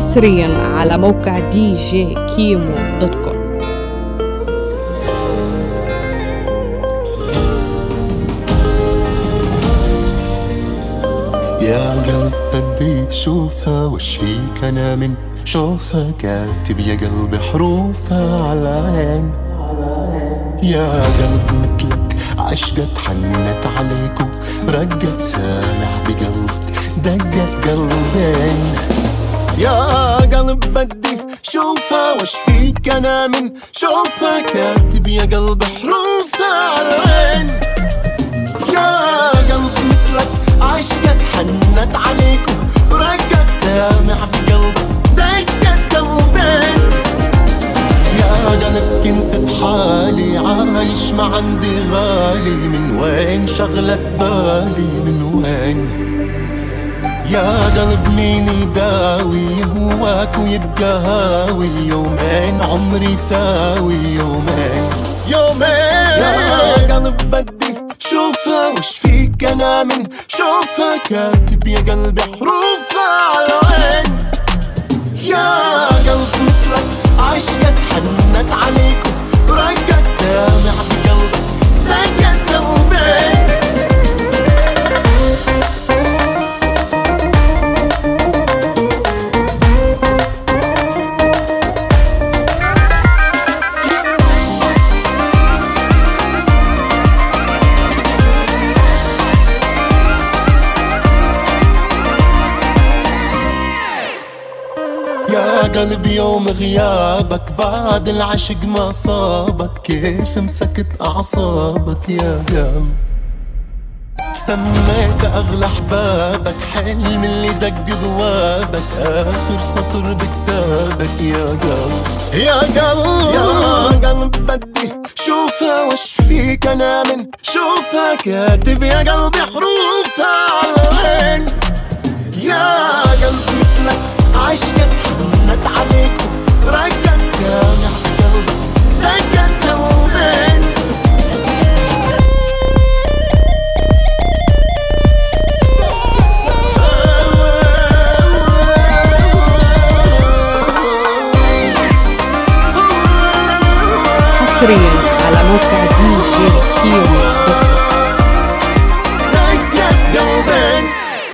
حصريا على موقع djkimo.com. يا قلب بدي شوفها وش فيك انا من شوفها، كاتب يا قلبي حروفها على العين. يا قلب مثلك عشقت حنت عليكو، رقت سامح بقلبك دقت قلبين. يا قلب بدي شوفها وش فيك انا من شوفها، كاتب يا قلبي حروفها على العين. يا قلب مثلك عشقت حنت عليكو، رقت سامع بقلب دقت قلبين. يا قلب كنت بحالي عايش ما عندي غالي، من وين شغلت بالي من وين؟ يا قلب مين يداوي هواك ويبقى هاوي، يومين عمري ساوي يومين. يا قلب بدي شوفها وش فيك انا من شوفها، كاتب يا قلبي حروفها على العين. يا قلب مثلك عشقت حنت عليكو، رقت سامع بقلبك دقت قلبين. يا قلب يوم غيابك بعد العشق ما صابك، كيف مسكت أعصابك يا قلب؟ سميت أغلى أحبابك، حلم اللي دق ذوابك، آخر سطر بكتابك يا قلب. يا قلب بدي شوفها وش فيك أنا من شوفها، كاتب يا قلبي حروفها على العين. يا قلب مثلك عشقت حنت عليكو، رقت سامع بقلبك دقت قلبين. حصريا على موقع